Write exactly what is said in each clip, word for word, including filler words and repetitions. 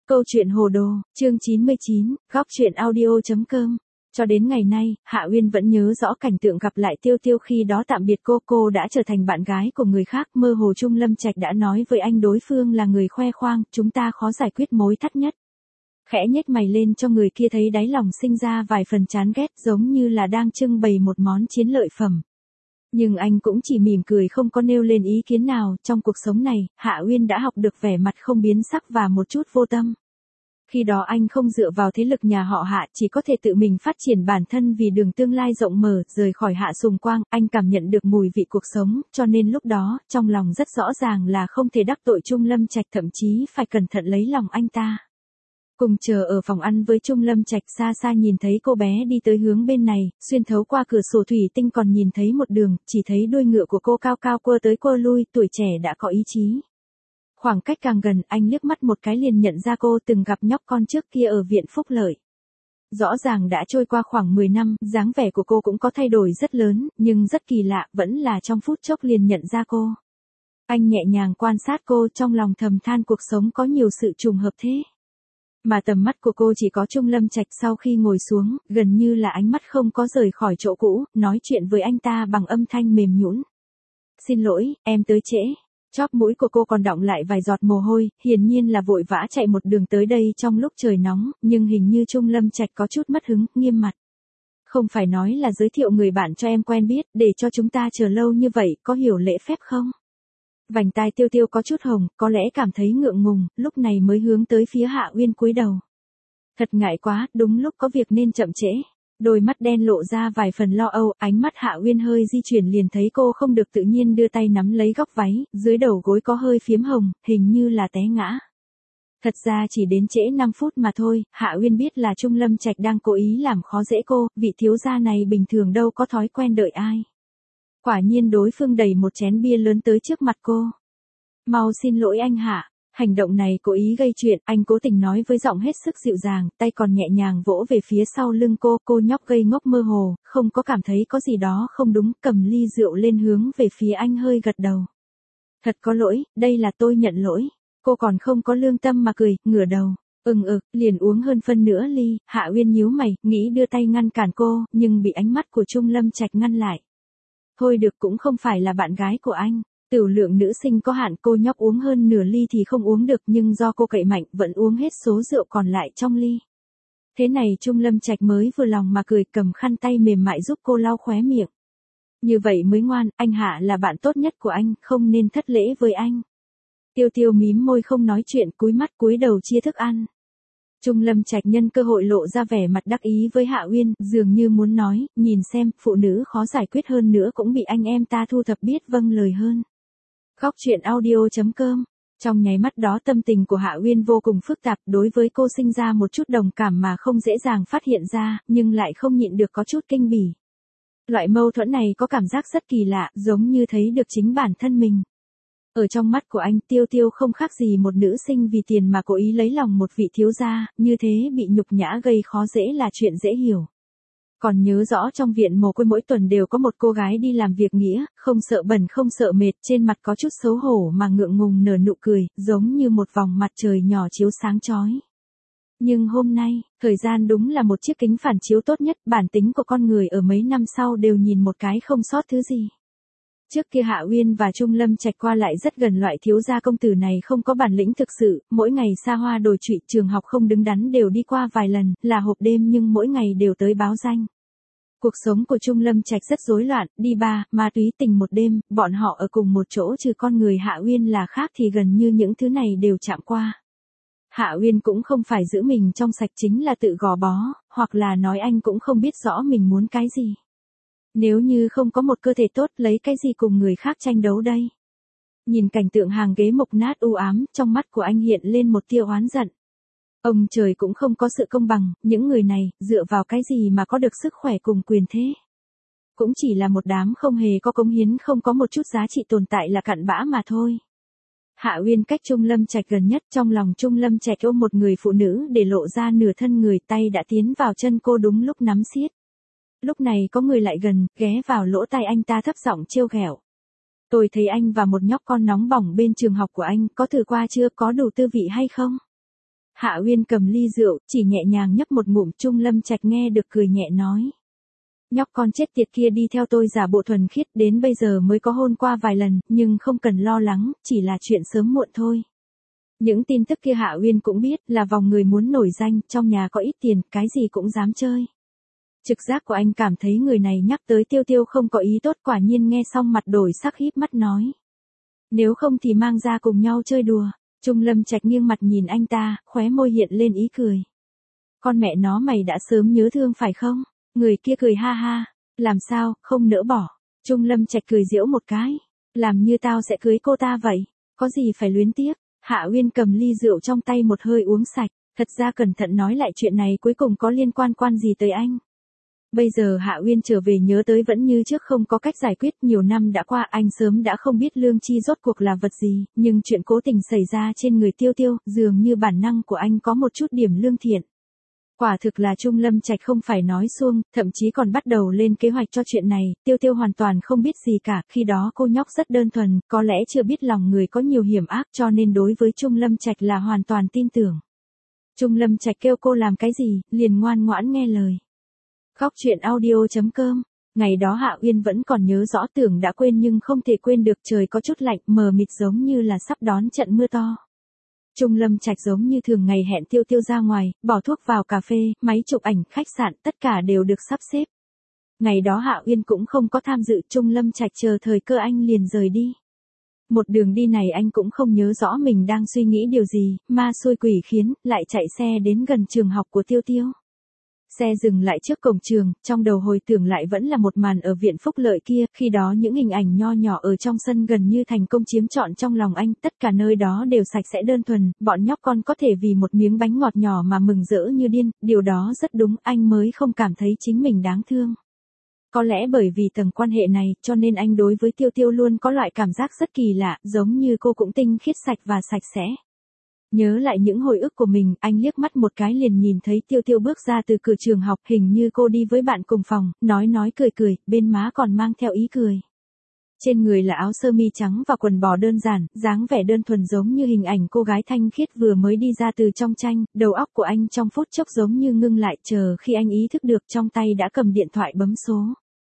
Câu chuyện hồ đồ, chương chín mươi chín, góc truyện audio chấm com. Cho đến ngày nay, Hạ Uyên vẫn nhớ rõ cảnh tượng gặp lại Tiêu Tiêu khi đó tạm biệt cô, cô đã trở thành bạn gái của người khác, mơ hồ Trung Lâm Trạch đã nói với anh đối phương là người khoe khoang, chúng ta khó giải quyết mối thắt nhất. Khẽ nhếch mày lên cho người kia thấy đáy lòng sinh ra vài phần chán ghét, giống như là đang trưng bày một món chiến lợi phẩm. Nhưng anh cũng chỉ mỉm cười không có nêu lên ý kiến nào, trong cuộc sống này, Hạ Uyên đã học được vẻ mặt không biến sắc và một chút vô tâm. Khi đó anh không dựa vào thế lực nhà họ Hạ, chỉ có thể tự mình phát triển bản thân vì đường tương lai rộng mở, rời khỏi Hạ Sùng Quang, anh cảm nhận được mùi vị cuộc sống, cho nên lúc đó, trong lòng rất rõ ràng là không thể đắc tội Trung Lâm Trạch, thậm chí phải cẩn thận lấy lòng anh ta. Cùng chờ ở phòng ăn với Trung Lâm Trạch, xa xa nhìn thấy cô bé đi tới hướng bên này, xuyên thấu qua cửa sổ thủy tinh còn nhìn thấy một đường, chỉ thấy đuôi ngựa của cô cao cao quơ tới quơ lui, tuổi trẻ đã có ý chí. Khoảng cách càng gần, anh liếc mắt một cái liền nhận ra cô từng gặp nhóc con trước kia ở viện Phúc Lợi. Rõ ràng đã trôi qua khoảng mười năm, dáng vẻ của cô cũng có thay đổi rất lớn, nhưng rất kỳ lạ, vẫn là trong phút chốc liền nhận ra cô. Anh nhẹ nhàng quan sát cô, trong lòng thầm than cuộc sống có nhiều sự trùng hợp thế. Mà tầm mắt của cô chỉ có Trung Lâm Trạch. Sau khi ngồi xuống, gần như là ánh mắt không có rời khỏi chỗ cũ, nói chuyện với anh ta bằng âm thanh mềm nhũn. Xin lỗi, em tới trễ. Chóp mũi của cô còn đọng lại vài giọt mồ hôi, hiển nhiên là vội vã chạy một đường tới đây trong lúc trời nóng, nhưng hình như Trung Lâm Trạch có chút mất hứng, nghiêm mặt. Không phải nói là giới thiệu người bạn cho em quen biết, để cho chúng ta chờ lâu như vậy, có hiểu lễ phép không? Vành tai Tiêu Tiêu có chút hồng, có lẽ cảm thấy ngượng ngùng, lúc này mới hướng tới phía Hạ Uyên cúi đầu. Thật ngại quá, đúng lúc có việc nên chậm trễ. Đôi mắt đen lộ ra vài phần lo âu, ánh mắt Hạ Uyên hơi di chuyển liền thấy cô không được tự nhiên đưa tay nắm lấy góc váy, dưới đầu gối có hơi phiếm hồng, hình như là té ngã. Thật ra chỉ đến trễ năm phút mà thôi, Hạ Uyên biết là Trung Lâm Trạch đang cố ý làm khó dễ cô, vị thiếu gia này bình thường đâu có thói quen đợi ai. Quả nhiên đối phương đẩy một chén bia lớn tới trước mặt cô. Mau xin lỗi anh Hạ. Hành động này cố ý gây chuyện, anh cố tình nói với giọng hết sức dịu dàng, tay còn nhẹ nhàng vỗ về phía sau lưng cô, cô nhóc gây ngốc mơ hồ, không có cảm thấy có gì đó không đúng, cầm ly rượu lên hướng về phía anh hơi gật đầu. Thật có lỗi, đây là tôi nhận lỗi. Cô còn không có lương tâm mà cười, ngửa đầu. Ừm ực, liền uống hơn phân nửa ly, Hạ Uyên nhíu mày, nghĩ đưa tay ngăn cản cô, nhưng bị ánh mắt của Trung Lâm Trạch ngăn lại. Thôi được, cũng không phải là bạn gái của anh. Tửu lượng nữ sinh có hạn, cô nhóc uống hơn nửa ly thì không uống được, nhưng do cô cậy mạnh vẫn uống hết số rượu còn lại trong ly. Thế này Trung Lâm Trạch mới vừa lòng mà cười, cầm khăn tay mềm mại giúp cô lau khóe miệng. Như vậy mới ngoan, anh Hạ là bạn tốt nhất của anh, không nên thất lễ với anh. Tiêu Tiêu mím môi không nói chuyện, cúi mắt cúi đầu chia thức ăn. Trung Lâm Trạch nhân cơ hội lộ ra vẻ mặt đắc ý với Hạ Uyên, dường như muốn nói, nhìn xem, phụ nữ khó giải quyết hơn nữa cũng bị anh em ta thu thập biết vâng lời hơn. Góc truyện audio chấm com. Trong nháy mắt đó tâm tình của Hạ Uyên vô cùng phức tạp, đối với cô sinh ra một chút đồng cảm mà không dễ dàng phát hiện ra, nhưng lại không nhịn được có chút kinh bỉ. Loại mâu thuẫn này có cảm giác rất kỳ lạ, giống như thấy được chính bản thân mình. Ở trong mắt của anh, Tiêu Tiêu không khác gì một nữ sinh vì tiền mà cố ý lấy lòng một vị thiếu gia, như thế bị nhục nhã gây khó dễ là chuyện dễ hiểu. Còn nhớ rõ trong viện mồ côi mỗi tuần đều có một cô gái đi làm việc nghĩa, không sợ bẩn không sợ mệt, trên mặt có chút xấu hổ mà ngượng ngùng nở nụ cười, giống như một vòng mặt trời nhỏ chiếu sáng chói. Nhưng hôm nay, thời gian đúng là một chiếc kính phản chiếu tốt nhất, bản tính của con người ở mấy năm sau đều nhìn một cái không sót thứ gì. Trước kia Hạ Uyên và Trung Lâm Trạch qua lại rất gần, loại thiếu gia công tử này không có bản lĩnh thực sự, mỗi ngày xa hoa đồi trụy, trường học không đứng đắn đều đi qua vài lần, là hộp đêm nhưng mỗi ngày đều tới báo danh. Cuộc sống của Trung Lâm Trạch rất rối loạn, đi bar, ma túy, tình một đêm, bọn họ ở cùng một chỗ, trừ con người Hạ Uyên là khác thì gần như những thứ này đều chạm qua. Hạ Uyên cũng không phải giữ mình trong sạch, chính là tự gò bó, hoặc là nói anh cũng không biết rõ mình muốn cái gì. Nếu như không có một cơ thể tốt, lấy cái gì cùng người khác tranh đấu đây? Nhìn cảnh tượng hàng ghế mục nát u ám, trong mắt của anh hiện lên một tia oán giận. Ông trời cũng không có sự công bằng, những người này, dựa vào cái gì mà có được sức khỏe cùng quyền thế? Cũng chỉ là một đám không hề có cống hiến, không có một chút giá trị tồn tại là cặn bã mà thôi. Hạ Uyên cách Trung Lâm Trạch gần nhất, trong lòng Trung Lâm Trạch ôm một người phụ nữ để lộ ra nửa thân người, tay đã tiến vào chân cô đúng lúc nắm siết. Lúc này có người lại gần, ghé vào lỗ tai anh ta thấp giọng trêu ghẹo. Tôi thấy anh và một nhóc con nóng bỏng bên trường học của anh, có thử qua chưa, có đủ tư vị hay không? Hạ Uyên cầm ly rượu, chỉ nhẹ nhàng nhấp một ngụm. Trung Lâm Trạch nghe được cười nhẹ nói. Nhóc con chết tiệt kia đi theo tôi giả bộ thuần khiết đến bây giờ mới có hôn qua vài lần, nhưng không cần lo lắng, chỉ là chuyện sớm muộn thôi. Những tin tức kia Hạ Uyên cũng biết, là vòng người muốn nổi danh, trong nhà có ít tiền, cái gì cũng dám chơi. Trực giác của anh cảm thấy người này nhắc tới Tiêu Tiêu không có ý tốt, quả nhiên nghe xong mặt đổi sắc híp mắt nói. Nếu không thì mang ra cùng nhau chơi đùa. Trung Lâm Trạch nghiêng mặt nhìn anh ta, khóe môi hiện lên ý cười. Con mẹ nó mày đã sớm nhớ thương phải không? Người kia cười ha ha. Làm sao, không nỡ bỏ. Trung Lâm Trạch cười giễu một cái. Làm như tao sẽ cưới cô ta vậy. Có gì phải luyến tiếc. Hạ Uyên cầm ly rượu trong tay một hơi uống sạch. Thật ra cẩn thận nói lại chuyện này cuối cùng có liên quan quan gì tới anh. Bây giờ Hạ Uyên trở về nhớ tới vẫn như trước không có cách giải quyết. Nhiều năm đã qua anh sớm đã không biết lương chi rốt cuộc là vật gì. Nhưng chuyện cố tình xảy ra trên người Tiêu Tiêu, dường như bản năng của anh có một chút điểm lương thiện. Quả thực là Trung Lâm Trạch không phải nói suông, thậm chí còn bắt đầu lên kế hoạch cho chuyện này. Tiêu Tiêu hoàn toàn không biết gì cả, khi đó cô nhóc rất đơn thuần, có lẽ chưa biết lòng người có nhiều hiểm ác cho nên đối với Trung Lâm Trạch là hoàn toàn tin tưởng. Trung Lâm Trạch kêu cô làm cái gì, liền ngoan ngoãn nghe lời. Góc truyện audio chấm com. Ngày đó Hạ Uyên vẫn còn nhớ rõ, tưởng đã quên nhưng không thể quên được. Trời có chút lạnh, mờ mịt giống như là sắp đón trận mưa to. Trung Lâm Trạch giống như thường ngày hẹn Tiêu Tiêu ra ngoài, bỏ thuốc vào cà phê, máy chụp ảnh, khách sạn, tất cả đều được sắp xếp. Ngày đó Hạ Uyên cũng không có tham dự. Trung Lâm Trạch chờ thời cơ anh liền rời đi. Một đường đi này anh cũng không nhớ rõ mình đang suy nghĩ điều gì, ma xui quỷ khiến, lại chạy xe đến gần trường học của Tiêu Tiêu. Xe dừng lại trước cổng trường, trong đầu hồi tưởng lại vẫn là một màn ở viện phúc lợi kia, khi đó những hình ảnh nho nhỏ ở trong sân gần như thành công chiếm trọn trong lòng anh, tất cả nơi đó đều sạch sẽ đơn thuần, bọn nhóc con có thể vì một miếng bánh ngọt nhỏ mà mừng rỡ như điên, điều đó rất đúng, anh mới không cảm thấy chính mình đáng thương. Có lẽ bởi vì tầng quan hệ này, cho nên anh đối với Tiêu Tiêu luôn có loại cảm giác rất kỳ lạ, giống như cô cũng tinh khiết sạch và sạch sẽ. Nhớ lại những hồi ức của mình, anh liếc mắt một cái liền nhìn thấy Tiêu Tiêu bước ra từ cửa trường học, hình như cô đi với bạn cùng phòng, nói nói cười cười, bên má còn mang theo ý cười. Trên người là áo sơ mi trắng và quần bò đơn giản, dáng vẻ đơn thuần giống như hình ảnh cô gái thanh khiết vừa mới đi ra từ trong tranh, đầu óc của anh trong phút chốc giống như ngưng lại, chờ khi anh ý thức được trong tay đã cầm điện thoại bấm số.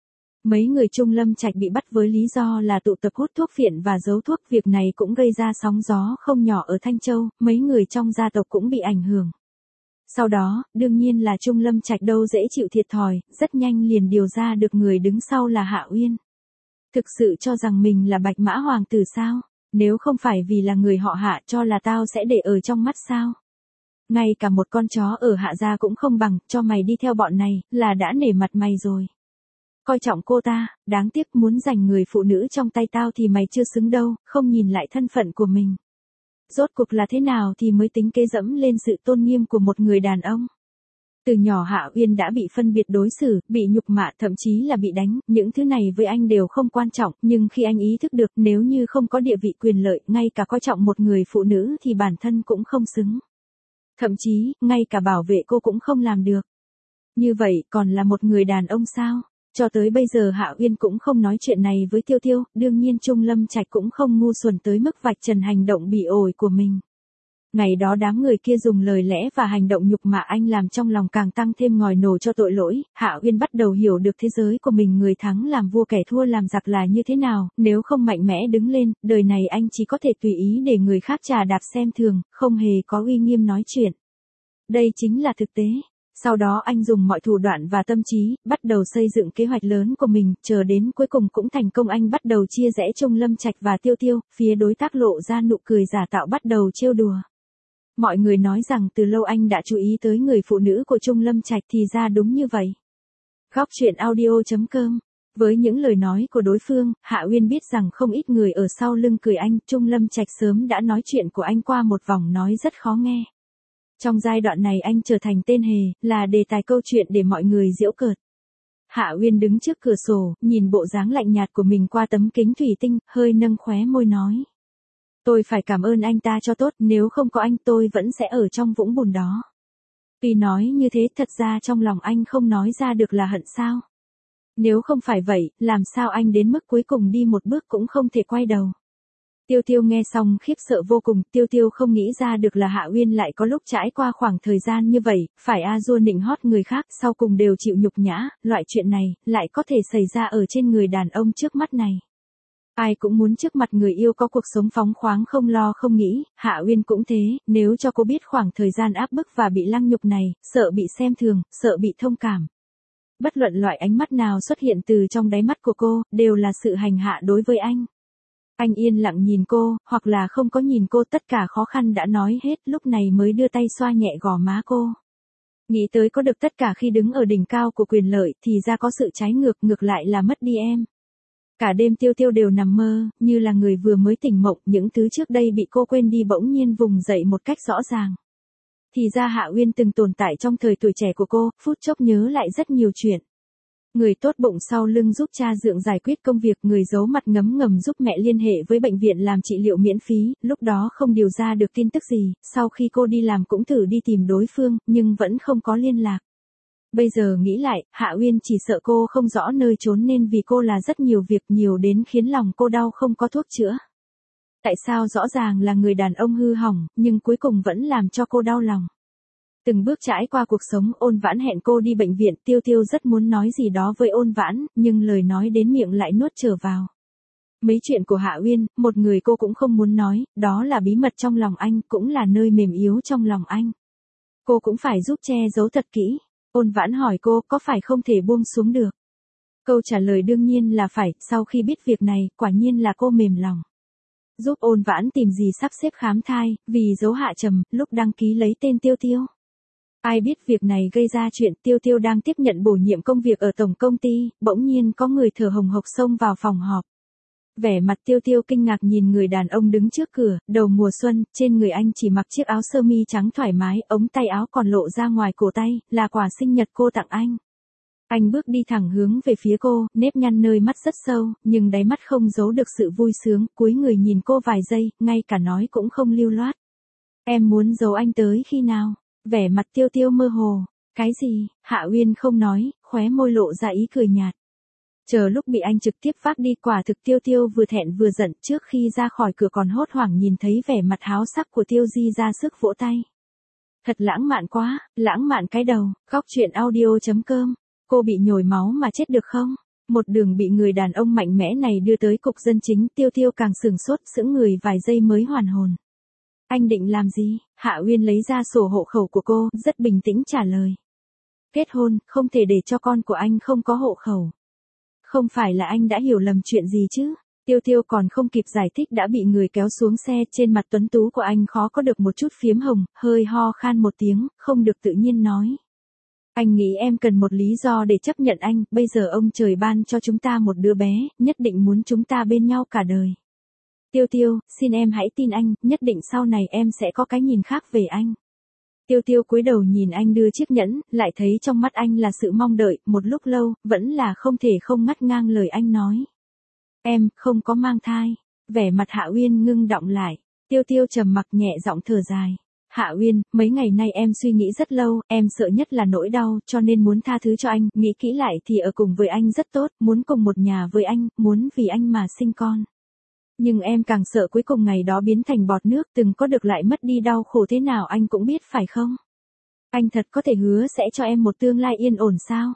Mấy người Trung Lâm Trạch bị bắt với lý do là tụ tập hút thuốc phiện và giấu thuốc, việc này cũng gây ra sóng gió không nhỏ ở Thanh Châu, mấy người trong gia tộc cũng bị ảnh hưởng. Sau đó, đương nhiên là Trung Lâm Trạch đâu dễ chịu thiệt thòi, rất nhanh liền điều ra được người đứng sau là Hạ Uyên. Thực sự cho rằng mình là Bạch Mã Hoàng tử sao? Nếu không phải vì là người họ Hạ cho là tao sẽ để ở trong mắt sao? Ngay cả một con chó ở Hạ gia cũng không bằng, cho mày đi theo bọn này, là đã nể mặt mày rồi. Coi trọng cô ta, đáng tiếc muốn giành người phụ nữ trong tay tao thì mày chưa xứng đâu, không nhìn lại thân phận của mình. Rốt cuộc là thế nào thì mới tính kế dẫm lên sự tôn nghiêm của một người đàn ông. Từ nhỏ Hạ Uyên đã bị phân biệt đối xử, bị nhục mạ, thậm chí là bị đánh, những thứ này với anh đều không quan trọng, nhưng khi anh ý thức được nếu như không có địa vị quyền lợi, ngay cả coi trọng một người phụ nữ thì bản thân cũng không xứng. Thậm chí, ngay cả bảo vệ cô cũng không làm được. Như vậy còn là một người đàn ông sao? Cho tới bây giờ Hạ Uyên cũng không nói chuyện này với Tiêu Tiêu, đương nhiên Trung Lâm Trạch cũng không ngu xuẩn tới mức vạch trần hành động bị ổi của mình. Ngày đó đám người kia dùng lời lẽ và hành động nhục mạ anh làm trong lòng càng tăng thêm ngòi nổ cho tội lỗi, Hạ Uyên bắt đầu hiểu được thế giới của mình, người thắng làm vua kẻ thua làm giặc là như thế nào, nếu không mạnh mẽ đứng lên, đời này anh chỉ có thể tùy ý để người khác trà đạp xem thường, không hề có uy nghiêm nói chuyện. Đây chính là thực tế. Sau đó anh dùng mọi thủ đoạn và tâm trí, bắt đầu xây dựng kế hoạch lớn của mình, chờ đến cuối cùng cũng thành công. Anh bắt đầu chia rẽ Trung Lâm Trạch và Tiêu Tiêu, phía đối tác lộ ra nụ cười giả tạo bắt đầu trêu đùa. Mọi người nói rằng từ lâu anh đã chú ý tới người phụ nữ của Trung Lâm Trạch, thì ra đúng như vậy. Góc truyện audio chấm com. Với những lời nói của đối phương, Hạ Uyên biết rằng không ít người ở sau lưng cười anh, Trung Lâm Trạch sớm đã nói chuyện của anh qua một vòng nói rất khó nghe. Trong giai đoạn này anh trở thành tên hề, là đề tài câu chuyện để mọi người giễu cợt. Hạ Uyên đứng trước cửa sổ, nhìn bộ dáng lạnh nhạt của mình qua tấm kính thủy tinh, hơi nâng khóe môi nói. Tôi phải cảm ơn anh ta cho tốt, nếu không có anh tôi vẫn sẽ ở trong vũng bùn đó. Tuy nói như thế, thật ra trong lòng anh không nói ra được là hận sao. Nếu không phải vậy, làm sao anh đến mức cuối cùng đi một bước cũng không thể quay đầu. Tiêu Tiêu nghe xong khiếp sợ vô cùng, Tiêu Tiêu không nghĩ ra được là Hạ Uyên lại có lúc trải qua khoảng thời gian như vậy, phải a dua nịnh hót người khác, sau cùng đều chịu nhục nhã, loại chuyện này, lại có thể xảy ra ở trên người đàn ông trước mắt này. Ai cũng muốn trước mặt người yêu có cuộc sống phóng khoáng không lo không nghĩ, Hạ Uyên cũng thế, nếu cho cô biết khoảng thời gian áp bức và bị lăng nhục này, sợ bị xem thường, sợ bị thông cảm. Bất luận loại ánh mắt nào xuất hiện từ trong đáy mắt của cô, đều là sự hành hạ đối với anh. Anh yên lặng nhìn cô, hoặc là không có nhìn cô, tất cả khó khăn đã nói hết, lúc này mới đưa tay xoa nhẹ gò má cô. Nghĩ tới có được tất cả khi đứng ở đỉnh cao của quyền lợi, thì ra có sự trái ngược, ngược lại là mất đi em. Cả đêm Tiêu Tiêu đều nằm mơ, như là người vừa mới tỉnh mộng, những thứ trước đây bị cô quên đi bỗng nhiên vùng dậy một cách rõ ràng. Thì ra Hạ Uyên từng tồn tại trong thời tuổi trẻ của cô, phút chốc nhớ lại rất nhiều chuyện. Người tốt bụng sau lưng giúp cha dượng giải quyết công việc, người giấu mặt ngấm ngầm giúp mẹ liên hệ với bệnh viện làm trị liệu miễn phí, lúc đó không điều ra được tin tức gì, sau khi cô đi làm cũng thử đi tìm đối phương, nhưng vẫn không có liên lạc. Bây giờ nghĩ lại, Hạ Uyên chỉ sợ cô không rõ nơi trốn nên vì cô là rất nhiều việc, nhiều đến khiến lòng cô đau không có thuốc chữa. Tại sao rõ ràng là người đàn ông hư hỏng, nhưng cuối cùng vẫn làm cho cô đau lòng. Từng bước trải qua cuộc sống, Ôn Vãn hẹn cô đi bệnh viện, Tiêu Tiêu rất muốn nói gì đó với Ôn Vãn, nhưng lời nói đến miệng lại nuốt trở vào. Mấy chuyện của Hạ Uyên, một người cô cũng không muốn nói, đó là bí mật trong lòng anh, cũng là nơi mềm yếu trong lòng anh. Cô cũng phải giúp che giấu thật kỹ. Ôn Vãn hỏi cô có phải không thể buông xuống được. Câu trả lời đương nhiên là phải, sau khi biết việc này, quả nhiên là cô mềm lòng. Giúp Ôn Vãn tìm gì sắp xếp khám thai, vì giấu Hạ Trầm, lúc đăng ký lấy tên Tiêu Tiêu. Ai biết việc này gây ra chuyện, Tiêu Tiêu đang tiếp nhận bổ nhiệm công việc ở tổng công ty, bỗng nhiên có người thở hồng hộc xông vào phòng họp. Vẻ mặt Tiêu Tiêu kinh ngạc nhìn người đàn ông đứng trước cửa, đầu mùa xuân, trên người anh chỉ mặc chiếc áo sơ mi trắng thoải mái, ống tay áo còn lộ ra ngoài cổ tay, là quà sinh nhật cô tặng anh. Anh bước đi thẳng hướng về phía cô, nếp nhăn nơi mắt rất sâu, nhưng đáy mắt không giấu được sự vui sướng, cúi người nhìn cô vài giây, ngay cả nói cũng không lưu loát. Em muốn giấu anh tới khi nào? Vẻ mặt Tiêu Tiêu mơ hồ. Cái gì? Hạ Uyên không nói, khóe môi lộ ra ý cười nhạt. Chờ lúc bị anh trực tiếp vác đi, quả thực Tiêu Tiêu vừa thẹn vừa giận, trước khi ra khỏi cửa còn hốt hoảng nhìn thấy vẻ mặt háo sắc của Tiêu Di ra sức vỗ tay. Thật lãng mạn quá, lãng mạn cái đầu. Góc truyện audio chấm com. Cô bị nhồi máu mà chết được không? Một đường bị người đàn ông mạnh mẽ này đưa tới cục dân chính, Tiêu Tiêu càng sửng sốt, sững người vài giây mới hoàn hồn. Anh định làm gì? Hạ Uyên lấy ra sổ hộ khẩu của cô, rất bình tĩnh trả lời. Kết hôn, không thể để cho con của anh không có hộ khẩu. Không phải là anh đã hiểu lầm chuyện gì chứ? Tiêu Tiêu còn không kịp giải thích đã bị người kéo xuống xe, trên mặt tuấn tú của anh khó có được một chút phiếm hồng, hơi ho khan một tiếng, không được tự nhiên nói. Anh nghĩ em cần một lý do để chấp nhận anh, bây giờ ông trời ban cho chúng ta một đứa bé, nhất định muốn chúng ta bên nhau cả đời. Tiêu Tiêu, xin em hãy tin anh, nhất định sau này em sẽ có cái nhìn khác về anh. Tiêu Tiêu cúi đầu nhìn anh đưa chiếc nhẫn, lại thấy trong mắt anh là sự mong đợi, một lúc lâu, vẫn là không thể không ngắt ngang lời anh nói. Em, không có mang thai. Vẻ mặt Hạ Uyên ngưng đọng lại. Tiêu Tiêu trầm mặc nhẹ giọng thở dài. Hạ Uyên, mấy ngày nay em suy nghĩ rất lâu, em sợ nhất là nỗi đau, cho nên muốn tha thứ cho anh, nghĩ kỹ lại thì ở cùng với anh rất tốt, muốn cùng một nhà với anh, muốn vì anh mà sinh con. Nhưng em càng sợ cuối cùng ngày đó biến thành bọt nước, từng có được lại mất đi, đau khổ thế nào anh cũng biết phải không? Anh thật có thể hứa sẽ cho em một tương lai yên ổn sao?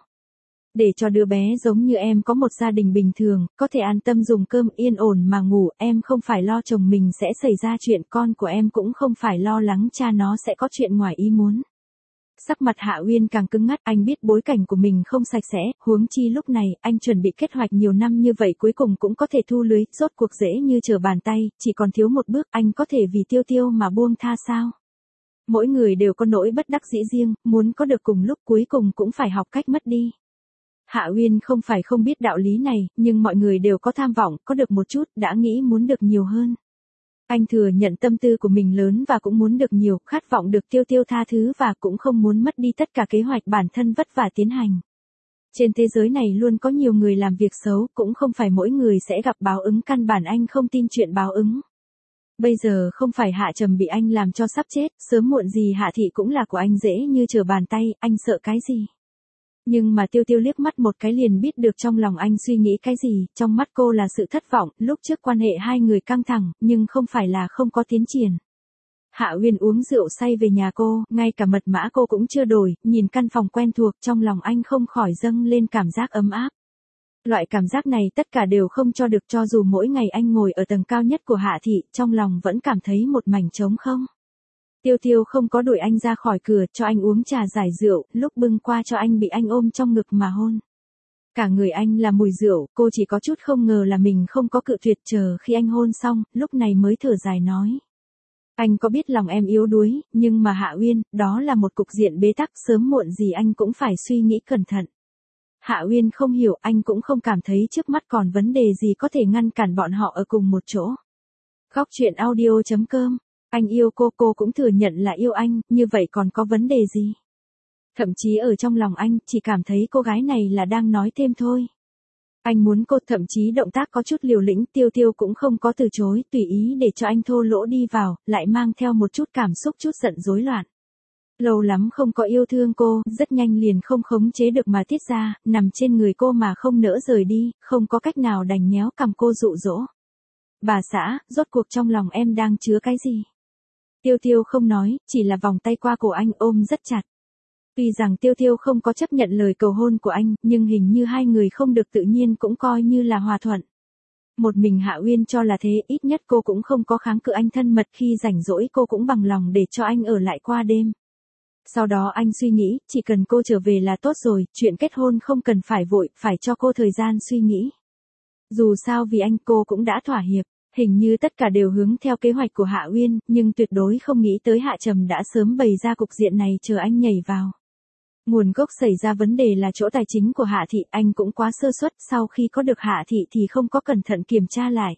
Để cho đứa bé giống như em có một gia đình bình thường, có thể an tâm dùng cơm, yên ổn mà ngủ, em không phải lo chồng mình sẽ xảy ra chuyện, con của em cũng không phải lo lắng cha nó sẽ có chuyện ngoài ý muốn. Sắc mặt Hạ Uyên càng cứng ngắt, anh biết bối cảnh của mình không sạch sẽ, huống chi lúc này, anh chuẩn bị kết hoạch nhiều năm như vậy cuối cùng cũng có thể thu lưới, rốt cuộc dễ như trở bàn tay, chỉ còn thiếu một bước, anh có thể vì Tiêu Tiêu mà buông tha sao? Mỗi người đều có nỗi bất đắc dĩ riêng, muốn có được cùng lúc cuối cùng cũng phải học cách mất đi. Hạ Uyên không phải không biết đạo lý này, nhưng mọi người đều có tham vọng, có được một chút, đã nghĩ muốn được nhiều hơn. Anh thừa nhận tâm tư của mình lớn và cũng muốn được nhiều, khát vọng được Tiêu Tiêu tha thứ và cũng không muốn mất đi tất cả kế hoạch bản thân vất vả tiến hành. Trên thế giới này luôn có nhiều người làm việc xấu, cũng không phải mỗi người sẽ gặp báo ứng, căn bản anh không tin chuyện báo ứng. Bây giờ không phải Hạ Trầm bị anh làm cho sắp chết, sớm muộn gì Hạ Thị cũng là của anh dễ như trở bàn tay, anh sợ cái gì? Nhưng mà Tiêu Tiêu liếc mắt một cái liền biết được trong lòng anh suy nghĩ cái gì, trong mắt cô là sự thất vọng, lúc trước quan hệ hai người căng thẳng, nhưng không phải là không có tiến triển. Hạ Uyên uống rượu say về nhà cô, ngay cả mật mã cô cũng chưa đổi, nhìn căn phòng quen thuộc trong lòng anh không khỏi dâng lên cảm giác ấm áp. Loại cảm giác này tất cả đều không cho được, cho dù mỗi ngày anh ngồi ở tầng cao nhất của Hạ thị, trong lòng vẫn cảm thấy một mảnh trống không. Tiêu Tiêu không có đuổi anh ra khỏi cửa, cho anh uống trà giải rượu, lúc bưng qua cho anh bị anh ôm trong ngực mà hôn. Cả người anh là mùi rượu, cô chỉ có chút không ngờ là mình không có cự tuyệt, chờ khi anh hôn xong, lúc này mới thở dài nói. Anh có biết lòng em yếu đuối, nhưng mà Hạ Uyên, đó là một cục diện bế tắc, sớm muộn gì anh cũng phải suy nghĩ cẩn thận. Hạ Uyên không hiểu, anh cũng không cảm thấy trước mắt còn vấn đề gì có thể ngăn cản bọn họ ở cùng một chỗ. Góc truyện audio chấm com. Anh yêu cô, cô cũng thừa nhận là yêu anh, như vậy còn có vấn đề gì? Thậm chí ở trong lòng anh, chỉ cảm thấy cô gái này là đang nói thêm thôi. Anh muốn cô, thậm chí động tác có chút liều lĩnh, Tiêu Tiêu cũng không có từ chối, tùy ý để cho anh thô lỗ đi vào, lại mang theo một chút cảm xúc, chút giận rối loạn. Lâu lắm không có yêu thương cô, rất nhanh liền không khống chế được mà tiết ra, nằm trên người cô mà không nỡ rời đi, không có cách nào đành nhéo cằm cô dụ dỗ. Bà xã, rốt cuộc trong lòng em đang chứa cái gì? Tiêu Tiêu không nói, chỉ là vòng tay qua cổ anh ôm rất chặt. Tuy rằng Tiêu Tiêu không có chấp nhận lời cầu hôn của anh, nhưng hình như hai người không được tự nhiên cũng coi như là hòa thuận. Một mình Hạ Uyên cho là thế, ít nhất cô cũng không có kháng cự anh thân mật, khi rảnh rỗi cô cũng bằng lòng để cho anh ở lại qua đêm. Sau đó anh suy nghĩ, chỉ cần cô trở về là tốt rồi, chuyện kết hôn không cần phải vội, phải cho cô thời gian suy nghĩ. Dù sao vì anh cô cũng đã thỏa hiệp. Hình như tất cả đều hướng theo kế hoạch của Hạ Uyên, nhưng tuyệt đối không nghĩ tới Hạ Trầm đã sớm bày ra cục diện này chờ anh nhảy vào. Nguồn gốc xảy ra vấn đề là chỗ tài chính của Hạ thị, anh cũng quá sơ suất, sau khi có được Hạ thị thì không có cẩn thận kiểm tra lại.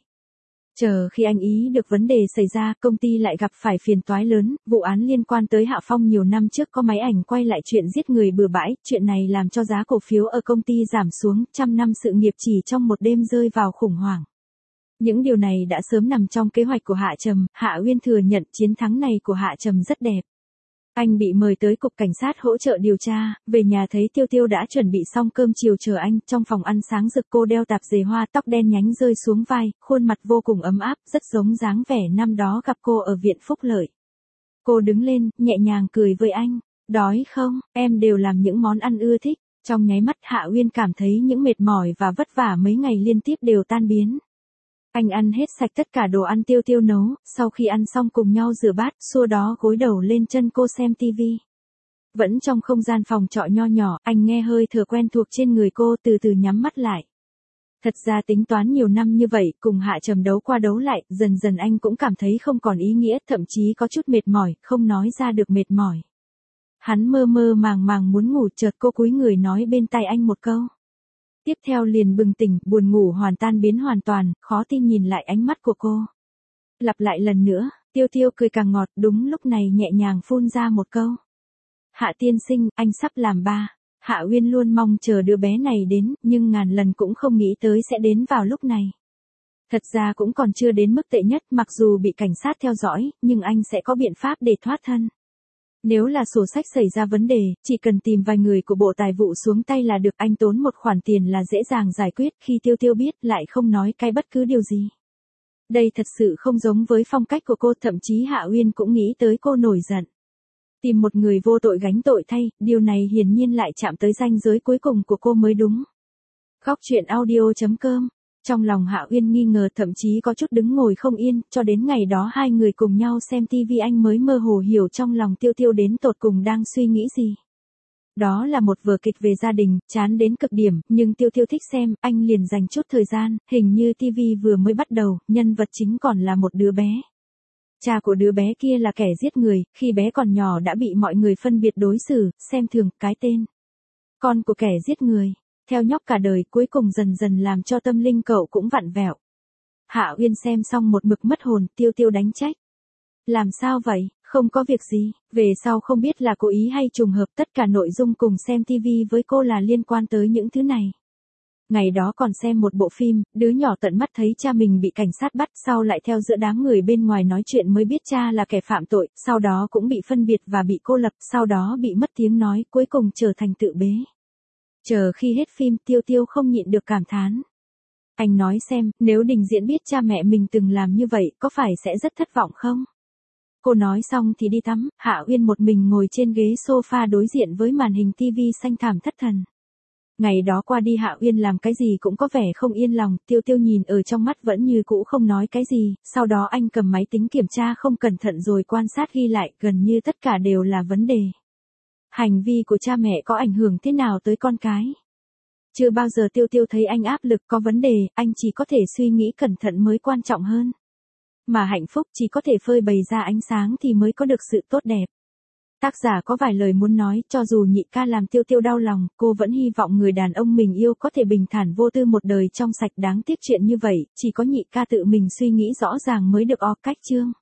Chờ khi anh ý được vấn đề xảy ra, công ty lại gặp phải phiền toái lớn, vụ án liên quan tới Hạ Phong nhiều năm trước có máy ảnh quay lại chuyện giết người bừa bãi, chuyện này làm cho giá cổ phiếu ở công ty giảm xuống, trăm năm sự nghiệp chỉ trong một đêm rơi vào khủng hoảng. Những điều này đã sớm nằm trong kế hoạch của Hạ Trầm, Hạ Uyên thừa nhận chiến thắng này của Hạ Trầm rất đẹp. Anh bị mời tới cục cảnh sát hỗ trợ điều tra, về nhà thấy Tiêu Tiêu đã chuẩn bị xong cơm chiều chờ anh, trong phòng ăn sáng rực cô đeo tạp dề hoa, tóc đen nhánh rơi xuống vai, khuôn mặt vô cùng ấm áp, rất giống dáng vẻ năm đó gặp cô ở viện Phúc Lợi. Cô đứng lên, nhẹ nhàng cười với anh, đói không, em đều làm những món ăn ưa thích. Trong nháy mắt Hạ Uyên cảm thấy những mệt mỏi và vất vả mấy ngày liên tiếp đều tan biến. Anh ăn hết sạch tất cả đồ ăn Tiêu Tiêu nấu, sau khi ăn xong cùng nhau rửa bát, xua đó gối đầu lên chân cô xem tivi. Vẫn trong không gian phòng trọ nho nhỏ, anh nghe hơi thở quen thuộc trên người cô, từ từ nhắm mắt lại. Thật ra tính toán nhiều năm như vậy, cùng Hạ Trầm đấu qua đấu lại, dần dần anh cũng cảm thấy không còn ý nghĩa, thậm chí có chút mệt mỏi, không nói ra được mệt mỏi. Hắn mơ mơ màng màng muốn ngủ, chợt cô cúi người nói bên tai anh một câu. Tiếp theo liền bừng tỉnh, buồn ngủ hoàn tan biến hoàn toàn, khó tin nhìn lại ánh mắt của cô. Lặp lại lần nữa, Tiêu Tiêu cười càng ngọt, đúng lúc này nhẹ nhàng phun ra một câu. Hạ tiên sinh, anh sắp làm ba. Hạ Uyên luôn mong chờ đứa bé này đến, nhưng ngàn lần cũng không nghĩ tới sẽ đến vào lúc này. Thật ra cũng còn chưa đến mức tệ nhất, mặc dù bị cảnh sát theo dõi, nhưng anh sẽ có biện pháp để thoát thân. Nếu là sổ sách xảy ra vấn đề, chỉ cần tìm vài người của bộ tài vụ xuống tay là được, anh tốn một khoản tiền là dễ dàng giải quyết, khi Tiêu Tiêu biết lại không nói cái bất cứ điều gì. Đây thật sự không giống với phong cách của cô, thậm chí Hạ Uyên cũng nghĩ tới cô nổi giận. Tìm một người vô tội gánh tội thay, điều này hiển nhiên lại chạm tới ranh giới cuối cùng của cô mới đúng. Góc truyện audio chấm com. Trong lòng Hạ Uyên nghi ngờ, thậm chí có chút đứng ngồi không yên, cho đến ngày đó hai người cùng nhau xem tivi anh mới mơ hồ hiểu trong lòng Tiêu Tiêu đến tột cùng đang suy nghĩ gì. Đó là một vở kịch về gia đình, chán đến cực điểm, nhưng Tiêu Tiêu thích xem, anh liền dành chút thời gian, hình như tivi vừa mới bắt đầu, nhân vật chính còn là một đứa bé. Cha của đứa bé kia là kẻ giết người, khi bé còn nhỏ đã bị mọi người phân biệt đối xử, xem thường, cái tên. Con của kẻ giết người. Theo nhóc cả đời, cuối cùng dần dần làm cho tâm linh cậu cũng vặn vẹo. Hạ Uyên xem xong một mực mất hồn, Tiêu Tiêu đánh trách. Làm sao vậy, không có việc gì, về sau không biết là cố ý hay trùng hợp, tất cả nội dung cùng xem tivi với cô là liên quan tới những thứ này. Ngày đó còn xem một bộ phim, đứa nhỏ tận mắt thấy cha mình bị cảnh sát bắt, sau lại theo giữa đám người bên ngoài nói chuyện mới biết cha là kẻ phạm tội, sau đó cũng bị phân biệt và bị cô lập, sau đó bị mất tiếng nói, cuối cùng trở thành tự bế. Chờ khi hết phim Tiêu Tiêu không nhịn được cảm thán. Anh nói xem, nếu Đình Diễn biết cha mẹ mình từng làm như vậy, có phải sẽ rất thất vọng không? Cô nói xong thì đi tắm, Hạ Uyên một mình ngồi trên ghế sofa đối diện với màn hình tivi xanh thảm thất thần. Ngày đó qua đi Hạ Uyên làm cái gì cũng có vẻ không yên lòng, Tiêu Tiêu nhìn ở trong mắt vẫn như cũ không nói cái gì, sau đó anh cầm máy tính kiểm tra không cẩn thận rồi quan sát ghi lại, gần như tất cả đều là vấn đề. Hành vi của cha mẹ có ảnh hưởng thế nào tới con cái? Chưa bao giờ Tiêu Tiêu thấy anh áp lực có vấn đề, anh chỉ có thể suy nghĩ cẩn thận mới quan trọng hơn. Mà hạnh phúc chỉ có thể phơi bày ra ánh sáng thì mới có được sự tốt đẹp. Tác giả có vài lời muốn nói, cho dù nhị ca làm Tiêu Tiêu đau lòng, cô vẫn hy vọng người đàn ông mình yêu có thể bình thản vô tư một đời trong sạch, đáng tiếc chuyện như vậy, chỉ có nhị ca tự mình suy nghĩ rõ ràng mới được o cách chương.